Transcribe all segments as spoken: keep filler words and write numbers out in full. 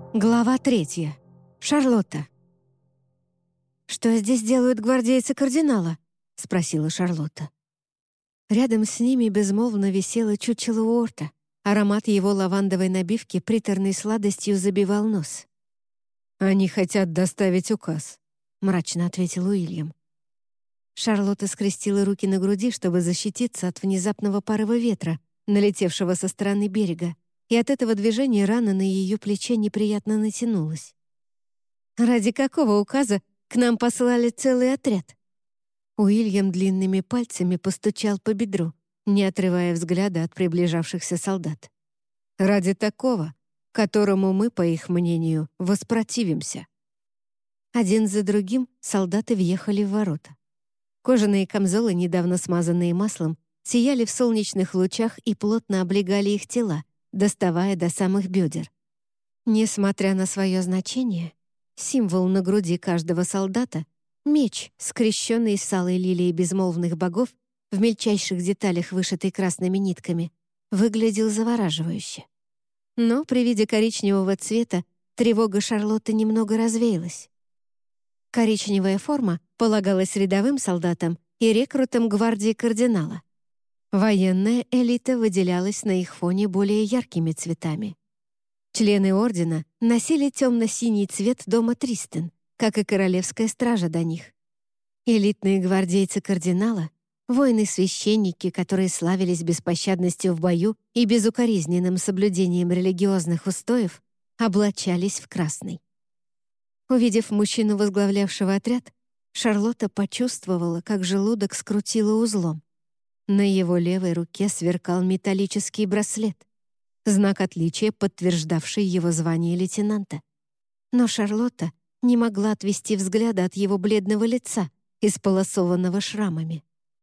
Глава третья. Шарлотта. «Что здесь делают гвардейцы кардинала?» — спросила Шарлотта. Рядом с ними безмолвно висело чучело Уорта. Аромат его лавандовой набивки приторной сладостью забивал нос. «Они хотят доставить указ», — мрачно ответил Уильям. Шарлотта скрестила руки на груди, чтобы защититься от внезапного порыва ветра, налетевшего со стороны берега, и от этого движения рана на ее плече неприятно натянулась. «Ради какого указа к нам послали целый отряд?» Уильям длинными пальцами постучал по бедру, не отрывая взгляда от приближавшихся солдат. «Ради такого, которому мы, по их мнению, воспротивимся». Один за другим солдаты въехали в ворота. Кожаные камзолы, недавно смазанные маслом, сияли в солнечных лучах и плотно облегали их тела, доставая до самых бедер. Несмотря на свое значение, символ на груди каждого солдата — меч, скрещенный с алой лилией безмолвных богов, в мельчайших деталях вышитый красными нитками, выглядел завораживающе. Но при виде коричневого цвета тревога Шарлотты немного развеялась. Коричневая форма полагалась рядовым солдатам и рекрутам гвардии кардинала. Военная элита выделялась на их фоне более яркими цветами. Члены ордена носили темно-синий цвет дома Тристен, как и королевская стража до них. Элитные гвардейцы кардинала, воины-священники, которые славились беспощадностью в бою и безукоризненным соблюдением религиозных устоев, облачались в красный. Увидев мужчину, возглавлявшего отряд, Шарлотта почувствовала, как желудок скрутило узлом. На его левой руке сверкал металлический браслет, знак отличия, подтверждавший его звание лейтенанта. Но Шарлотта не могла отвести взгляда от его бледного лица, исполосованного шрамами.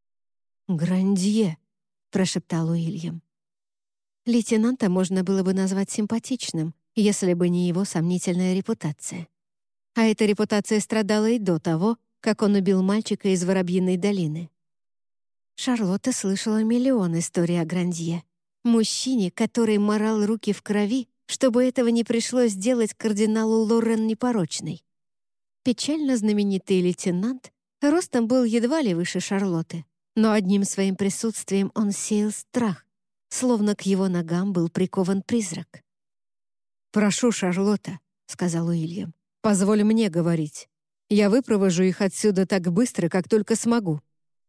«Грандье», — прошептал Уильям. Лейтенанта можно было бы назвать симпатичным, если бы не его сомнительная репутация. А эта репутация страдала и до того, как он убил мальчика из Воробьиной долины. Шарлотта слышала миллион историй о Грандье, мужчине, который морал руки в крови, чтобы этого не пришлось делать кардиналу Лорен Непорочной. Печально знаменитый лейтенант ростом был едва ли выше Шарлотты, но одним своим присутствием он сеял страх, словно к его ногам был прикован призрак. «Прошу, Шарлотта», — сказал Уильям, — «позволь мне говорить. Я выпровожу их отсюда так быстро, как только смогу».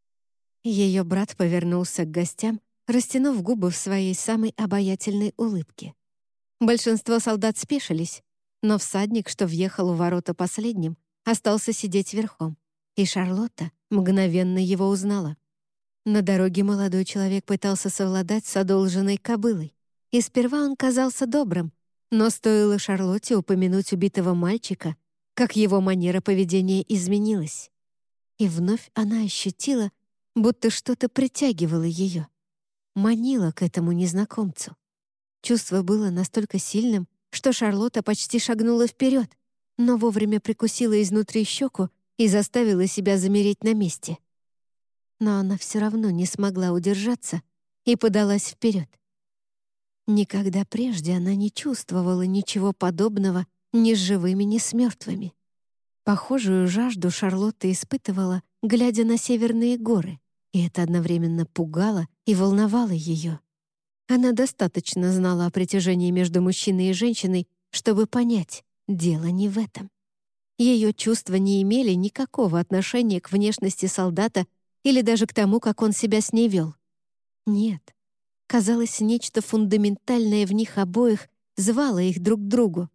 Ее брат повернулся к гостям, растянув губы в своей самой обаятельной улыбке. Большинство солдат спешились, но всадник, что въехал в ворота последним, остался сидеть верхом, и Шарлотта мгновенно его узнала. На дороге молодой человек пытался совладать с одолженной кобылой, и сперва он казался добрым, но стоило Шарлотте упомянуть убитого мальчика, как его манера поведения изменилась. И вновь она ощутила, будто что-то притягивало ее, манило к этому незнакомцу. Чувство было настолько сильным, что Шарлотта почти шагнула вперед, но вовремя прикусила изнутри щеку и заставила себя замереть на месте. Но она все равно не смогла удержаться и подалась вперед. Никогда прежде она не чувствовала ничего подобного ни с живыми, ни с мертвыми. Похожую жажду Шарлотта испытывала, глядя на северные горы, и это одновременно пугало и волновало ее. Она достаточно знала о притяжении между мужчиной и женщиной, чтобы понять, дело не в этом. Ее чувства не имели никакого отношения к внешности солдата или даже к тому, как он себя с ней вел. Нет, казалось, нечто фундаментальное в них обоих звало их друг к другу.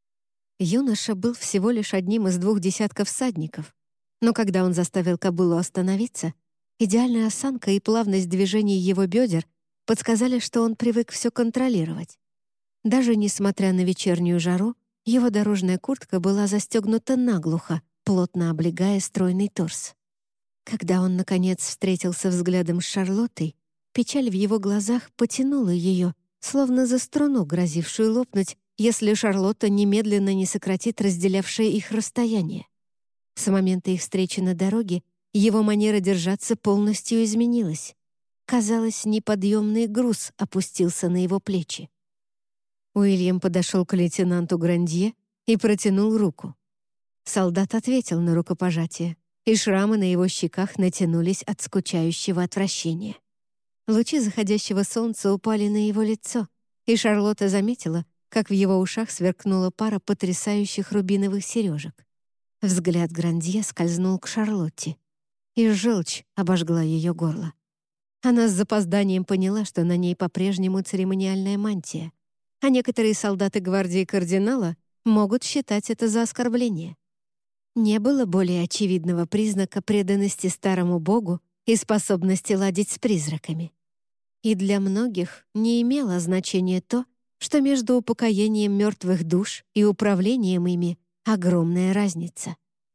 Юноша был всего лишь одним из двух десятков всадников, но когда он заставил кобылу остановиться, идеальная осанка и плавность движений его бедер подсказали, что он привык все контролировать. Даже несмотря на вечернюю жару, его дорожная куртка была застегнута наглухо, плотно облегая стройный торс. Когда он, наконец, встретился взглядом с Шарлоттой, печаль в его глазах потянула ее, словно за струну, грозившую лопнуть, если Шарлотта немедленно не сократит разделявшее их расстояние. С момента их встречи на дороге его манера держаться полностью изменилась. Казалось, неподъемный груз опустился на его плечи. Уильям подошел к лейтенанту Грандье и протянул руку. Солдат ответил на рукопожатие, и шрамы на его щеках натянулись от скучающего отвращения. Лучи заходящего солнца упали на его лицо, и Шарлотта заметила, как в его ушах сверкнула пара потрясающих рубиновых сережек. Взгляд Грандье скользнул к Шарлотте, и желчь обожгла ее горло. Она с запозданием поняла, что на ней по-прежнему церемониальная мантия, а некоторые солдаты гвардии кардинала могут считать это за оскорбление. Не было более очевидного признака преданности старому богу и способности ладить с призраками. И для многих не имело значения то, что между упокоением мертвых душ и управлением ими огромная разница.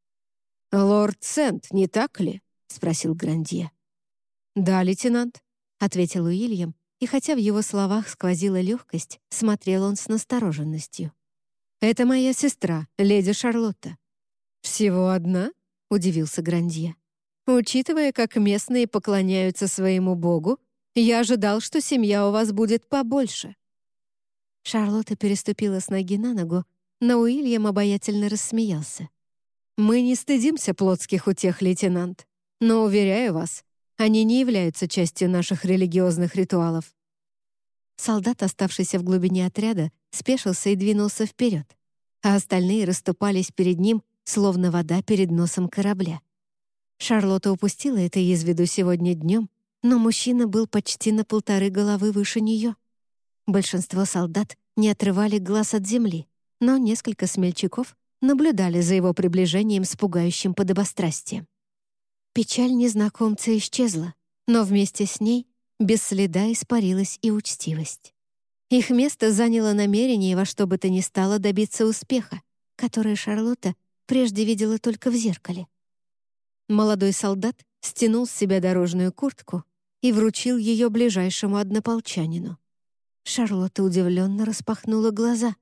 «Лорд Сент, не так ли?» — спросил Грандье. «Да, лейтенант», — ответил Уильям, и хотя в его словах сквозила легкость, смотрел он с настороженностью. «Это моя сестра, леди Шарлотта». «Всего одна?» — удивился Грандье. «Учитывая, как местные поклоняются своему богу, я ожидал, что семья у вас будет побольше». Шарлотта переступила с ноги на ногу, но Уильям обаятельно рассмеялся. «Мы не стыдимся плотских утех, лейтенант, но, уверяю вас, они не являются частью наших религиозных ритуалов». Солдат, оставшийся в глубине отряда, спешился и двинулся вперед, а остальные расступались перед ним, словно вода перед носом корабля. Шарлотта упустила это из виду сегодня днем, но мужчина был почти на полторы головы выше нее. Большинство солдат не отрывали глаз от земли, но несколько смельчаков наблюдали за его приближением с пугающим подобострастием. Печаль незнакомца исчезла, но вместе с ней без следа испарилась и учтивость. Их место заняло намерение во что бы то ни стало добиться успеха, которое Шарлотта прежде видела только в зеркале. Молодой солдат стянул с себя дорожную куртку и вручил ее ближайшему однополчанину. Шарлотта удивленно распахнула глаза.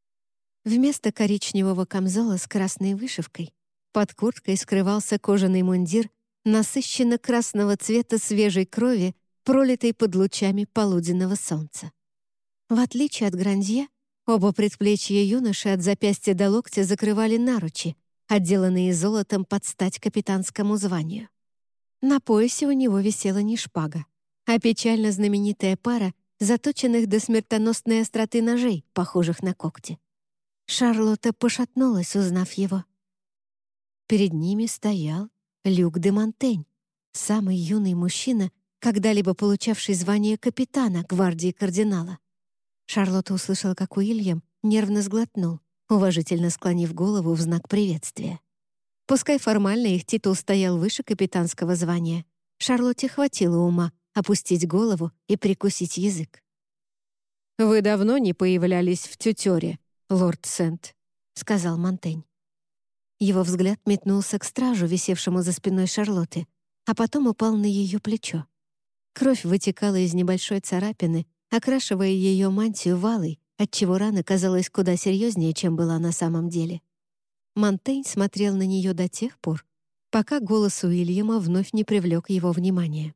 Вместо коричневого камзола с красной вышивкой под курткой скрывался кожаный мундир насыщенно красного цвета свежей крови, пролитой под лучами полуденного солнца. В отличие от Грандье, оба предплечья юноши от запястья до локтя закрывали наручи, отделанные золотом под стать капитанскому званию. На поясе у него висела не шпага, а печально знаменитая пара заточенных до смертоносной остроты ножей, похожих на когти. Шарлотта пошатнулась, узнав его. Перед ними стоял Люк де Монтень, самый юный мужчина, когда-либо получавший звание капитана гвардии кардинала. Шарлотта услышала, как Уильям нервно сглотнул, уважительно склонив голову в знак приветствия. Пускай формально их титул стоял выше капитанского звания, Шарлотте хватило ума опустить голову и прикусить язык. «Вы давно не появлялись в тютере, лорд Сент», — сказал Монтень. Его взгляд метнулся к стражу, висевшему за спиной Шарлотты, а потом упал на ее плечо. Кровь вытекала из небольшой царапины, окрашивая ее мантию валой, отчего рана казалась куда серьезнее, чем была на самом деле. Монтень смотрел на нее до тех пор, пока голос Уильяма вновь не привлек его внимания.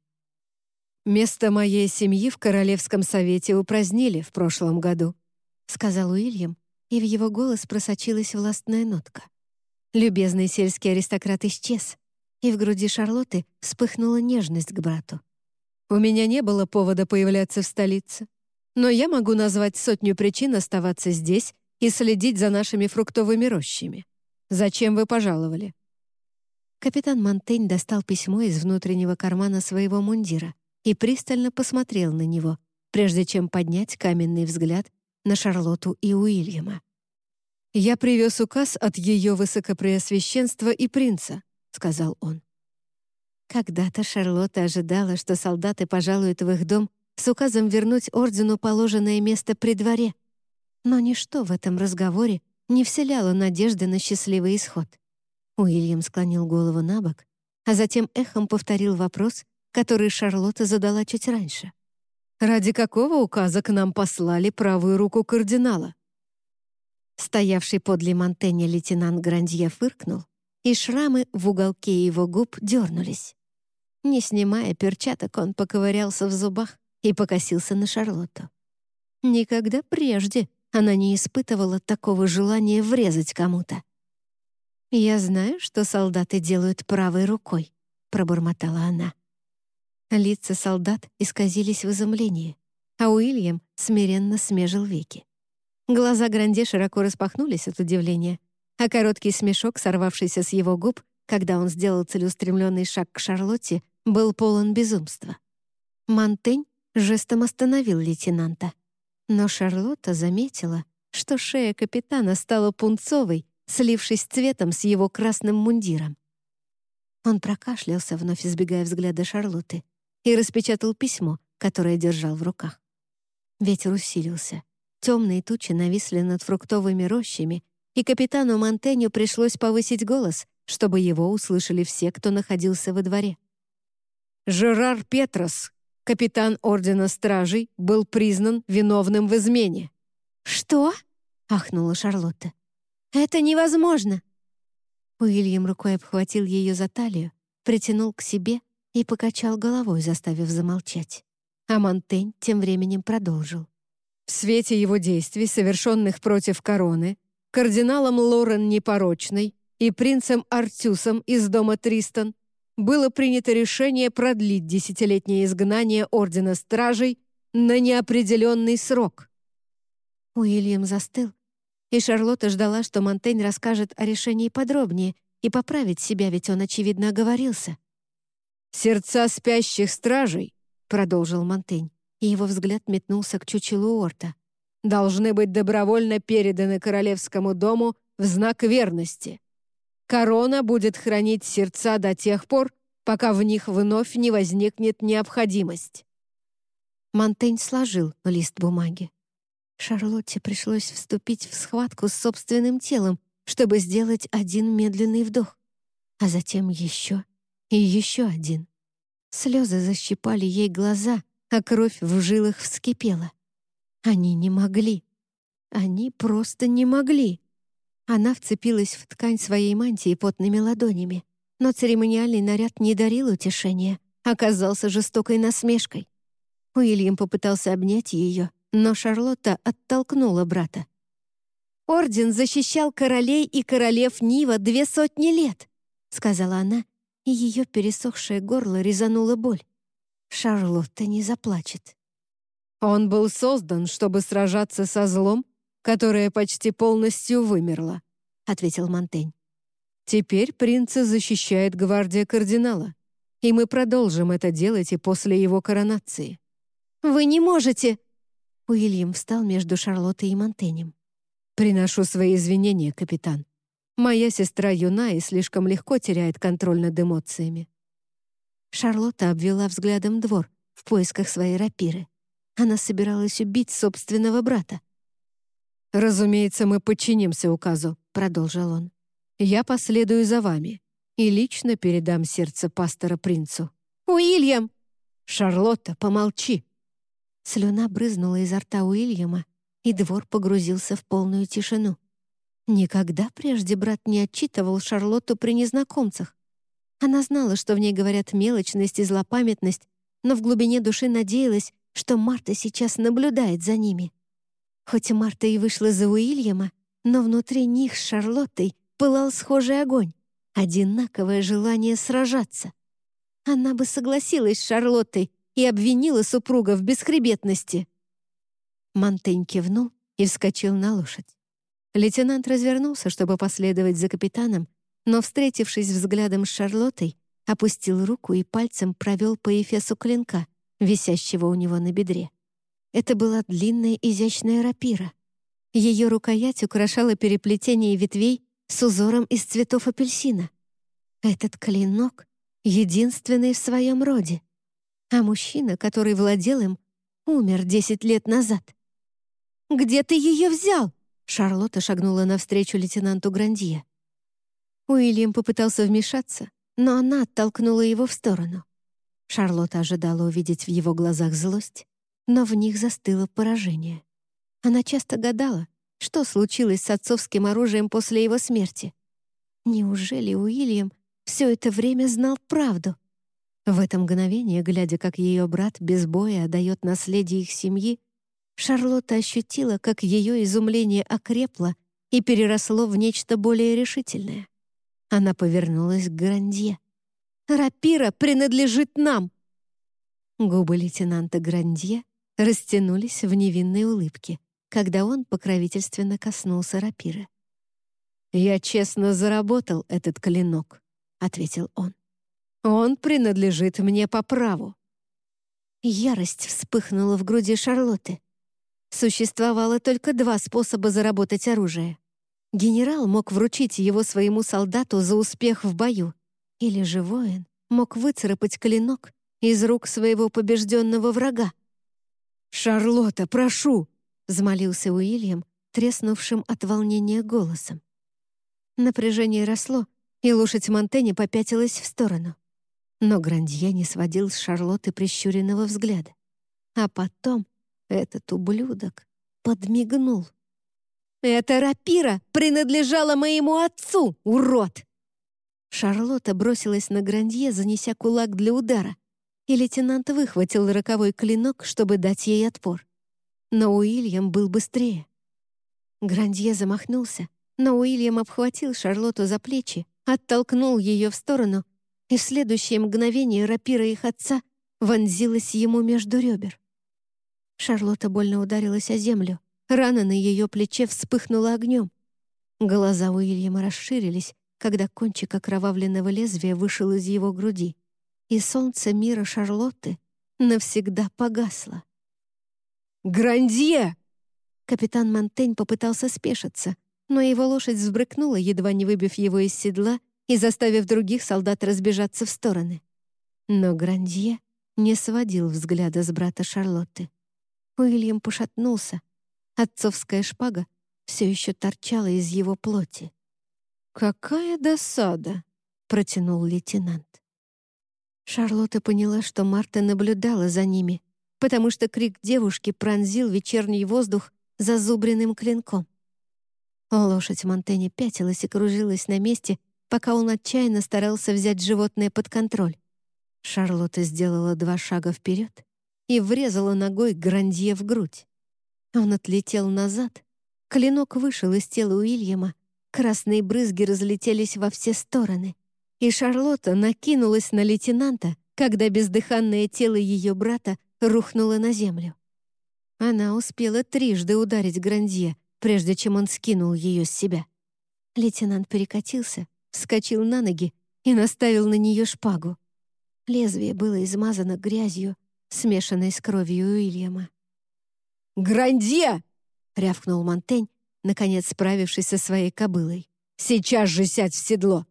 «Место моей семьи в Королевском совете упразднили в прошлом году», — сказал Уильям, и в его голос просочилась властная нотка. Любезный сельский аристократ исчез, и в груди Шарлотты вспыхнула нежность к брату. «У меня не было повода появляться в столице, но я могу назвать сотню причин оставаться здесь и следить за нашими фруктовыми рощами. Зачем вы пожаловали?» Капитан Монтень достал письмо из внутреннего кармана своего мундира и пристально посмотрел на него, прежде чем поднять каменный взгляд на Шарлотту и Уильяма. «Я привез указ от ее высокопреосвященства и принца», — сказал он. Когда-то Шарлотта ожидала, что солдаты пожалуют в их дом с указом вернуть ордену положенное место при дворе. Но ничто в этом разговоре не вселяло надежды на счастливый исход. Уильям склонил голову на бок, а затем эхом повторил вопрос, который Шарлотта задала чуть раньше. «Ради какого указа к нам послали правую руку кардинала?» Стоявший подле Монтэня лейтенант Грандье фыркнул, и шрамы в уголке его губ дернулись. Не снимая перчаток, он поковырялся в зубах и покосился на Шарлотту. Никогда прежде она не испытывала такого желания врезать кому-то. «Я знаю, что солдаты делают правой рукой», — пробормотала она. Лица солдат исказились в изумлении, а Уильям смиренно смежил веки. Глаза Гранде широко распахнулись от удивления, а короткий смешок, сорвавшийся с его губ, когда он сделал целеустремленный шаг к Шарлотте, был полон безумства. Монтень жестом остановил лейтенанта, но Шарлотта заметила, что шея капитана стала пунцовой, слившись цветом с его красным мундиром. Он прокашлялся, вновь избегая взгляда Шарлотты, и распечатал письмо, которое держал в руках. Ветер усилился. Темные тучи нависли над фруктовыми рощами, и капитану Монтеню пришлось повысить голос, чтобы его услышали все, кто находился во дворе. «Жерар Петрос, капитан Ордена Стражей, был признан виновным в измене». «Что?» — ахнула Шарлотта. «Это невозможно!» Уильям рукой обхватил ее за талию, притянул к себе и покачал головой, заставив замолчать. А Монтень тем временем продолжил. В свете его действий, совершенных против короны, кардиналом Лорен Непорочной и принцем Артюсом из дома Тристан было принято решение продлить десятилетнее изгнание Ордена Стражей на неопределенный срок. Уильям застыл, и Шарлотта ждала, что Монтень расскажет о решении подробнее и поправить себя, ведь он, очевидно, оговорился. «Сердца спящих стражей», — продолжил Монтень, и его взгляд метнулся к чучелу Орта, «должны быть добровольно переданы королевскому дому в знак верности. Корона будет хранить сердца до тех пор, пока в них вновь не возникнет необходимость». Монтень сложил лист бумаги. Шарлотте пришлось вступить в схватку с собственным телом, чтобы сделать один медленный вдох, а затем еще и еще один. Слезы защипали ей глаза, а кровь в жилах вскипела. Они не могли. Они просто не могли. Она вцепилась в ткань своей мантии потными ладонями, но церемониальный наряд не дарил утешения, оказался жестокой насмешкой. Уильям попытался обнять ее, но Шарлотта оттолкнула брата. «Орден защищал королей и королев Нива две сотни лет», — сказала она, и ее пересохшее горло резанула боль. Шарлотта не заплачет. «Он был создан, чтобы сражаться со злом, которое почти полностью вымерло», — ответил Монтень. «Теперь принца защищает гвардия кардинала, и мы продолжим это делать и после его коронации». «Вы не можете!» Уильям встал между Шарлоттой и Монтенем. «Приношу свои извинения, капитан. Моя сестра юна и слишком легко теряет контроль над эмоциями». Шарлотта обвела взглядом двор в поисках своей рапиры. Она собиралась убить собственного брата. «Разумеется, мы подчинимся указу», — продолжил он. «Я последую за вами и лично передам сердце пастора принцу». «Уильям!» «Шарлотта, помолчи!» Слюна брызнула изо рта Уильяма, и двор погрузился в полную тишину. Никогда прежде брат не отчитывал Шарлотту при незнакомцах. Она знала, что в ней говорят мелочность и злопамятность, но в глубине души надеялась, что Марта сейчас наблюдает за ними. Хоть Марта и вышла за Уильяма, но внутри них с Шарлоттой пылал схожий огонь, одинаковое желание сражаться. Она бы согласилась с Шарлоттой и обвинила супруга в бесхребетности. Монтень кивнул и вскочил на лошадь. Лейтенант развернулся, чтобы последовать за капитаном, но, встретившись взглядом с Шарлоттой, опустил руку и пальцем провел по эфесу клинка, висящего у него на бедре. Это была длинная изящная рапира. Ее рукоять украшала переплетение ветвей с узором из цветов апельсина. Этот клинок — единственный в своем роде. А мужчина, который владел им, умер десять лет назад. «Где ты ее взял?» Шарлотта шагнула навстречу лейтенанту Грандье. Уильям попытался вмешаться, но она оттолкнула его в сторону. Шарлотта ожидала увидеть в его глазах злость, но в них застыло поражение. Она часто гадала, что случилось с отцовским оружием после его смерти. Неужели Уильям все это время знал правду? В это мгновение, глядя, как ее брат без боя отдает наследие их семьи, Шарлотта ощутила, как ее изумление окрепло и переросло в нечто более решительное. Она повернулась к Грандье. «Рапира принадлежит нам!» Губы лейтенанта Грандье растянулись в невинной улыбке, когда он покровительственно коснулся рапиры. «Я честно заработал этот клинок», — ответил он. «Он принадлежит мне по праву». Ярость вспыхнула в груди Шарлотты. Существовало только два способа заработать оружие. Генерал мог вручить его своему солдату за успех в бою, или же воин мог выцарапать клинок из рук своего побежденного врага. «Шарлотта, прошу!» — взмолился Уильям, треснувшим от волнения голосом. Напряжение росло, и лошадь Монтенья попятилась в сторону. Но Грандье не сводил с Шарлотты прищуренного взгляда. А потом этот ублюдок подмигнул. «Эта рапира принадлежала моему отцу, урод!» Шарлотта бросилась на Грандье, занеся кулак для удара, и лейтенант выхватил роковой клинок, чтобы дать ей отпор. Но Уильям был быстрее. Грандье замахнулся, но Уильям обхватил Шарлотту за плечи, оттолкнул ее в сторону, и в следующее мгновение рапира их отца вонзилась ему между ребер. Шарлотта больно ударилась о землю. Рана на ее плече вспыхнула огнем. Глаза Уильяма расширились, когда кончик окровавленного лезвия вышел из его груди, и солнце мира Шарлотты навсегда погасло. «Грандье!» Капитан Монтень попытался спешиться, но его лошадь взбрыкнула, едва не выбив его из седла и заставив других солдат разбежаться в стороны. Но Грандье не сводил взгляда с брата Шарлотты. Уильям пошатнулся. Отцовская шпага все еще торчала из его плоти. «Какая досада!» — протянул лейтенант. Шарлотта поняла, что Марта наблюдала за ними, потому что крик девушки пронзил вечерний воздух зазубренным клинком. Лошадь Монтенья пятилась и кружилась на месте, пока он отчаянно старался взять животное под контроль. Шарлотта сделала два шага вперед и врезала ногой Грандье в грудь. Он отлетел назад, клинок вышел из тела Уильяма, красные брызги разлетелись во все стороны, и Шарлотта накинулась на лейтенанта, когда бездыханное тело ее брата рухнуло на землю. Она успела трижды ударить Грандье, прежде чем он скинул ее с себя. Лейтенант перекатился, вскочил на ноги и наставил на нее шпагу. Лезвие было измазано грязью, смешанной с кровью Уильяма. «Грандье!» — рявкнул Монтень, наконец справившись со своей кобылой. «Сейчас же сядь в седло!»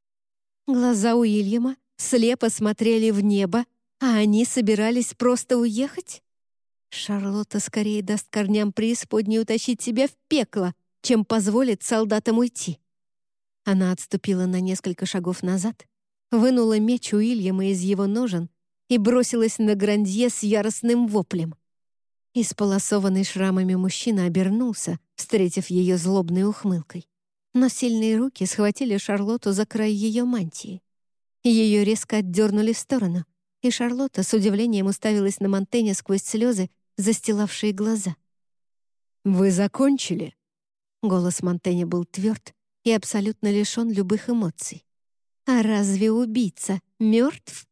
Глаза Уильяма слепо смотрели в небо, а они собирались просто уехать? Шарлотта скорее даст корням преисподней утащить себя в пекло, чем позволит солдатам уйти. Она отступила на несколько шагов назад, вынула меч Уильяма из его ножен и бросилась на Грандье с яростным воплем. Исполосованный шрамами мужчина обернулся, встретив ее злобной ухмылкой. Но сильные руки схватили Шарлотту за край ее мантии. Ее резко отдернули в сторону, и Шарлотта с удивлением уставилась на Монтенья сквозь слезы, застилавшие глаза. «Вы закончили?» Голос Монтенья был тверд и абсолютно лишен любых эмоций. «А разве убийца мертв?»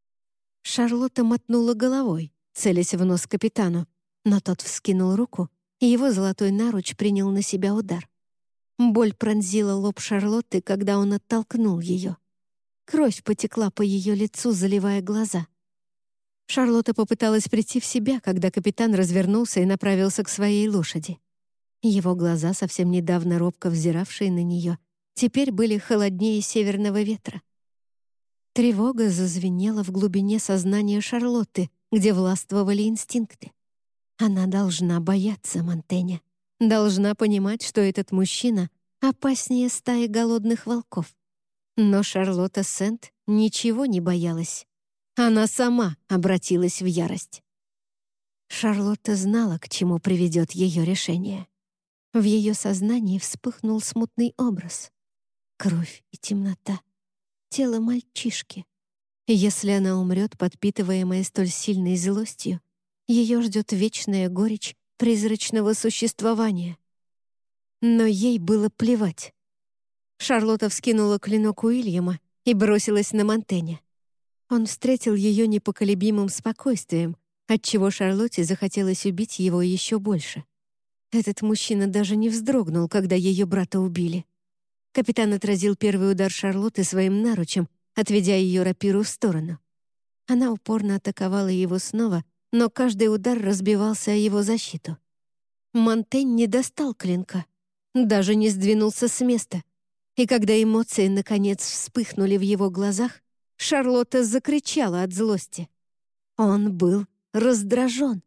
Шарлотта мотнула головой, целясь в нос капитану, но тот вскинул руку, и его золотой наруч принял на себя удар. Боль пронзила лоб Шарлотты, когда он оттолкнул ее. Кровь потекла по ее лицу, заливая глаза. Шарлотта попыталась прийти в себя, когда капитан развернулся и направился к своей лошади. Его глаза, совсем недавно робко взиравшие на нее, теперь были холоднее северного ветра. Тревога зазвенела в глубине сознания Шарлотты, где властвовали инстинкты. Она должна бояться Монтенья, должна понимать, что этот мужчина опаснее стаи голодных волков. Но Шарлотта Сент ничего не боялась. Она сама обратилась в ярость. Шарлотта знала, к чему приведет ее решение. В ее сознании вспыхнул смутный образ. Кровь и темнота. Тело мальчишки. Если она умрет, подпитываемая столь сильной злостью, ее ждет вечная горечь призрачного существования. Но ей было плевать. Шарлотта вскинула клинок Уильяма и бросилась на Монтэня. Он встретил ее непоколебимым спокойствием, отчего Шарлотте захотелось убить его еще больше. Этот мужчина даже не вздрогнул, когда ее брата убили. Капитан отразил первый удар Шарлотты своим наручем, отведя ее рапиру в сторону. Она упорно атаковала его снова, но каждый удар разбивался о его защиту. Монтень не достал клинка, даже не сдвинулся с места. И когда эмоции, наконец, вспыхнули в его глазах, Шарлотта закричала от злости. Он был раздражен.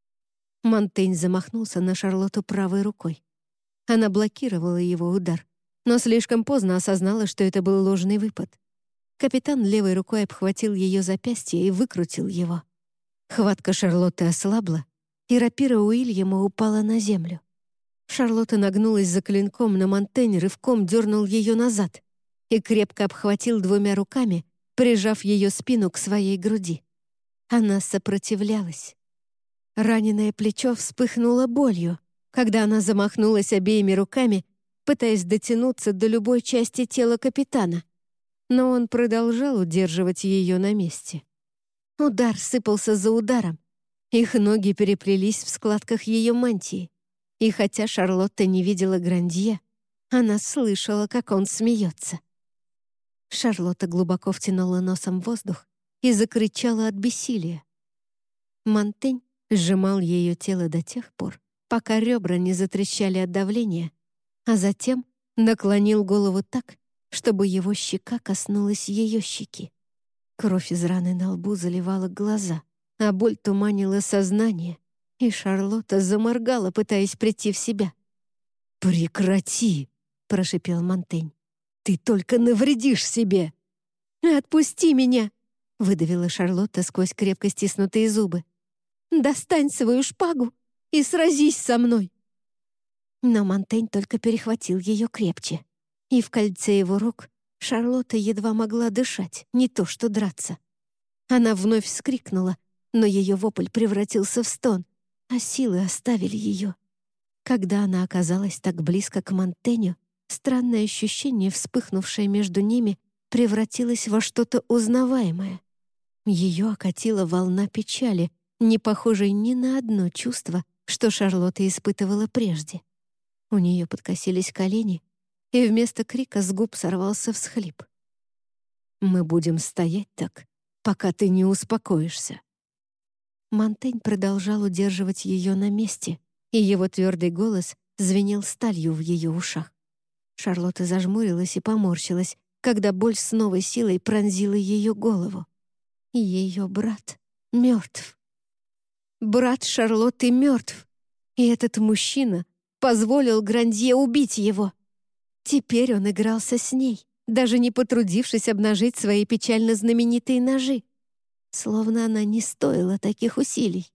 Монтень замахнулся на Шарлотту правой рукой. Она блокировала его удар, но слишком поздно осознала, что это был ложный выпад. Капитан левой рукой обхватил ее запястье и выкрутил его. Хватка Шарлотты ослабла, и рапира Уильяма упала на землю. Шарлотта нагнулась за клинком, но Монтень рывком дернул ее назад и крепко обхватил двумя руками, прижав ее спину к своей груди. Она сопротивлялась. Раненое плечо вспыхнуло болью, когда она замахнулась обеими руками, пытаясь дотянуться до любой части тела капитана. Но он продолжал удерживать ее на месте. Удар сыпался за ударом. Их ноги переплелись в складках ее мантии. И хотя Шарлотта не видела Грандье, она слышала, как он смеется. Шарлотта глубоко втянула носом воздух и закричала от бессилия. Монтень сжимал ее тело до тех пор, пока ребра не затрещали от давления, а затем наклонил голову так, чтобы его щека коснулась ее щеки. Кровь из раны на лбу заливала глаза, а боль туманила сознание, и Шарлотта заморгала, пытаясь прийти в себя. «Прекрати!» — прошипел Монтень. «Ты только навредишь себе!» «Отпусти меня!» — выдавила Шарлотта сквозь крепко стиснутые зубы. «Достань свою шпагу и сразись со мной!» Но Монтень только перехватил ее крепче, и в кольце его рук Шарлотта едва могла дышать, не то что драться. Она вновь вскрикнула, но ее вопль превратился в стон, а силы оставили ее. Когда она оказалась так близко к Монтеню, странное ощущение, вспыхнувшее между ними, превратилось во что-то узнаваемое. Ее окатила волна печали, не похожей ни на одно чувство, что Шарлотта испытывала прежде. У нее подкосились колени, и вместо крика с губ сорвался всхлип. «Мы будем стоять так, пока ты не успокоишься». Монтень продолжал удерживать ее на месте, и его твердый голос звенел сталью в ее ушах. Шарлотта зажмурилась и поморщилась, когда боль с новой силой пронзила ее голову. Ее брат мертв. Брат Шарлотты мертв, и этот мужчина позволил Грандье убить его. Теперь он игрался с ней, даже не потрудившись обнажить свои печально знаменитые ножи. Словно она не стоила таких усилий.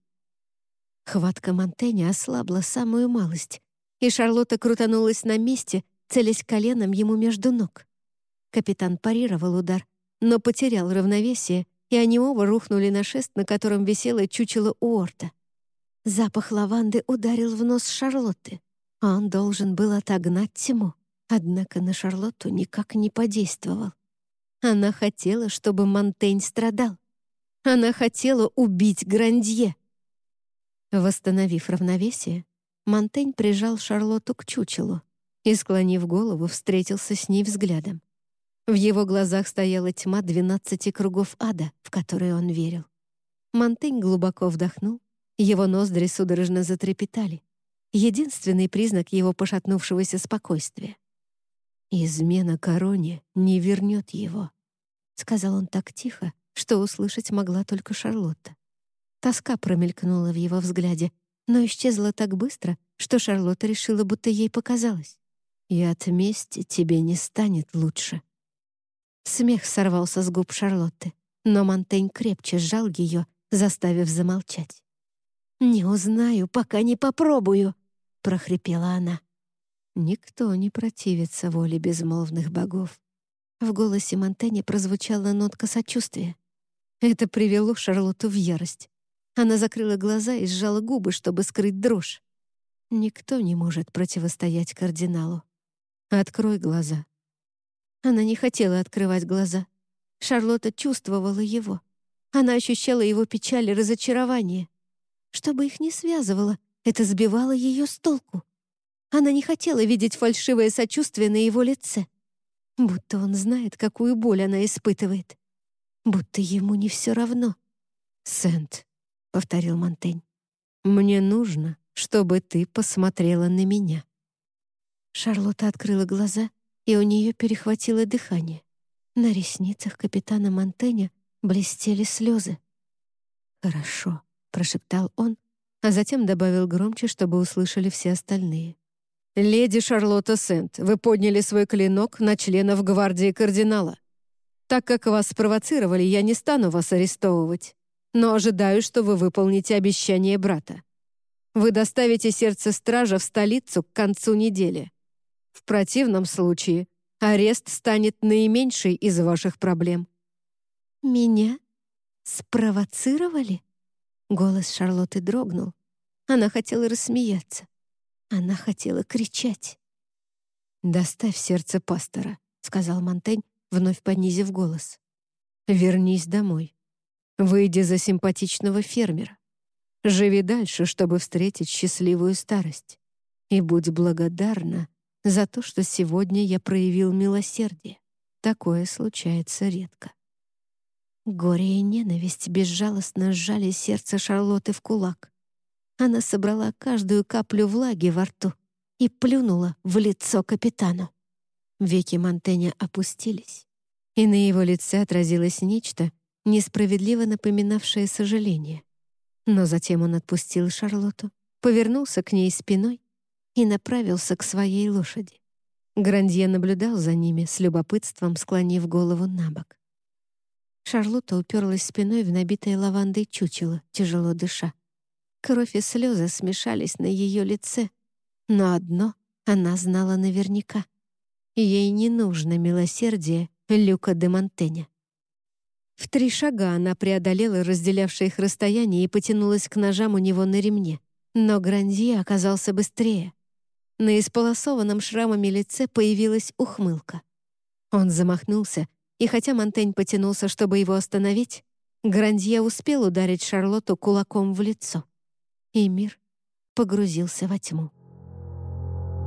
Хватка Монтэня ослабла самую малость, и Шарлотта крутанулась на месте, целясь коленом ему между ног. Капитан парировал удар, но потерял равновесие, и они оба рухнули на шест, на котором висело чучело Уорта. Запах лаванды ударил в нос Шарлотты. Он должен был отогнать тьму, однако на Шарлотту никак не подействовал. Она хотела, чтобы Монтень страдал. Она хотела убить Грандье. Восстановив равновесие, Монтень прижал Шарлотту к чучелу и, склонив голову, встретился с ней взглядом. В его глазах стояла тьма двенадцати кругов ада, в которые он верил. Монтень глубоко вдохнул, его ноздри судорожно затрепетали. Единственный признак его пошатнувшегося спокойствия. «Измена короне не вернет его», — сказал он так тихо, что услышать могла только Шарлотта. Тоска промелькнула в его взгляде, но исчезла так быстро, что Шарлотта решила, будто ей показалось. «И от мести тебе не станет лучше». Смех сорвался с губ Шарлотты, но Монтень крепче сжал ее, заставив замолчать. «Не узнаю, пока не попробую», — прохрипела она. «Никто не противится воле безмолвных богов». В голосе Монтэня прозвучала нотка сочувствия. Это привело Шарлотту в ярость. Она закрыла глаза и сжала губы, чтобы скрыть дрожь. Никто не может противостоять кардиналу. Открой глаза. Она не хотела открывать глаза. Шарлотта чувствовала его. Она ощущала его печаль и разочарование. Что бы их ни связывало, это сбивало ее с толку. Она не хотела видеть фальшивое сочувствие на его лице. Будто он знает, какую боль она испытывает. Будто ему не все равно. «Сент», — повторил Монтень, — «мне нужно, чтобы ты посмотрела на меня». Шарлотта открыла глаза, и у нее перехватило дыхание. На ресницах капитана Монтэня блестели слезы. «Хорошо», — прошептал он, а затем добавил громче, чтобы услышали все остальные. «Леди Шарлотта Сент, вы подняли свой клинок на членов гвардии кардинала. Так как вас спровоцировали, я не стану вас арестовывать, но ожидаю, что вы выполните обещание брата. Вы доставите сердце стража в столицу к концу недели. В противном случае арест станет наименьшей из ваших проблем». «Меня спровоцировали?» Голос Шарлотты дрогнул. Она хотела рассмеяться. Она хотела кричать. «Доставь сердце пастора», — сказал Монтень, вновь понизив голос. «Вернись домой. Выйди за симпатичного фермера. Живи дальше, чтобы встретить счастливую старость. И будь благодарна за то, что сегодня я проявил милосердие. Такое случается редко». Горе и ненависть безжалостно сжали сердце Шарлотты в кулак. Она собрала каждую каплю влаги во рту и плюнула в лицо капитану. Веки Монтэня опустились, и на его лице отразилось нечто, несправедливо напоминавшее сожаление. Но затем он отпустил Шарлотту, повернулся к ней спиной и направился к своей лошади. Грандье наблюдал за ними с любопытством, склонив голову на бок. Шарлотта уперлась спиной в набитое лавандой чучело, тяжело дыша. Кровь и слезы смешались на ее лице, но одно она знала наверняка. Ей не нужно милосердие Люка де Монтэня. В три шага она преодолела разделявшее их расстояние и потянулась к ножам у него на ремне. Но Грандье оказался быстрее. На исполосованном шрамами лице появилась ухмылка. Он замахнулся, и хотя Монтень потянулся, чтобы его остановить, Грандье успел ударить Шарлотту кулаком в лицо. И мир погрузился во тьму.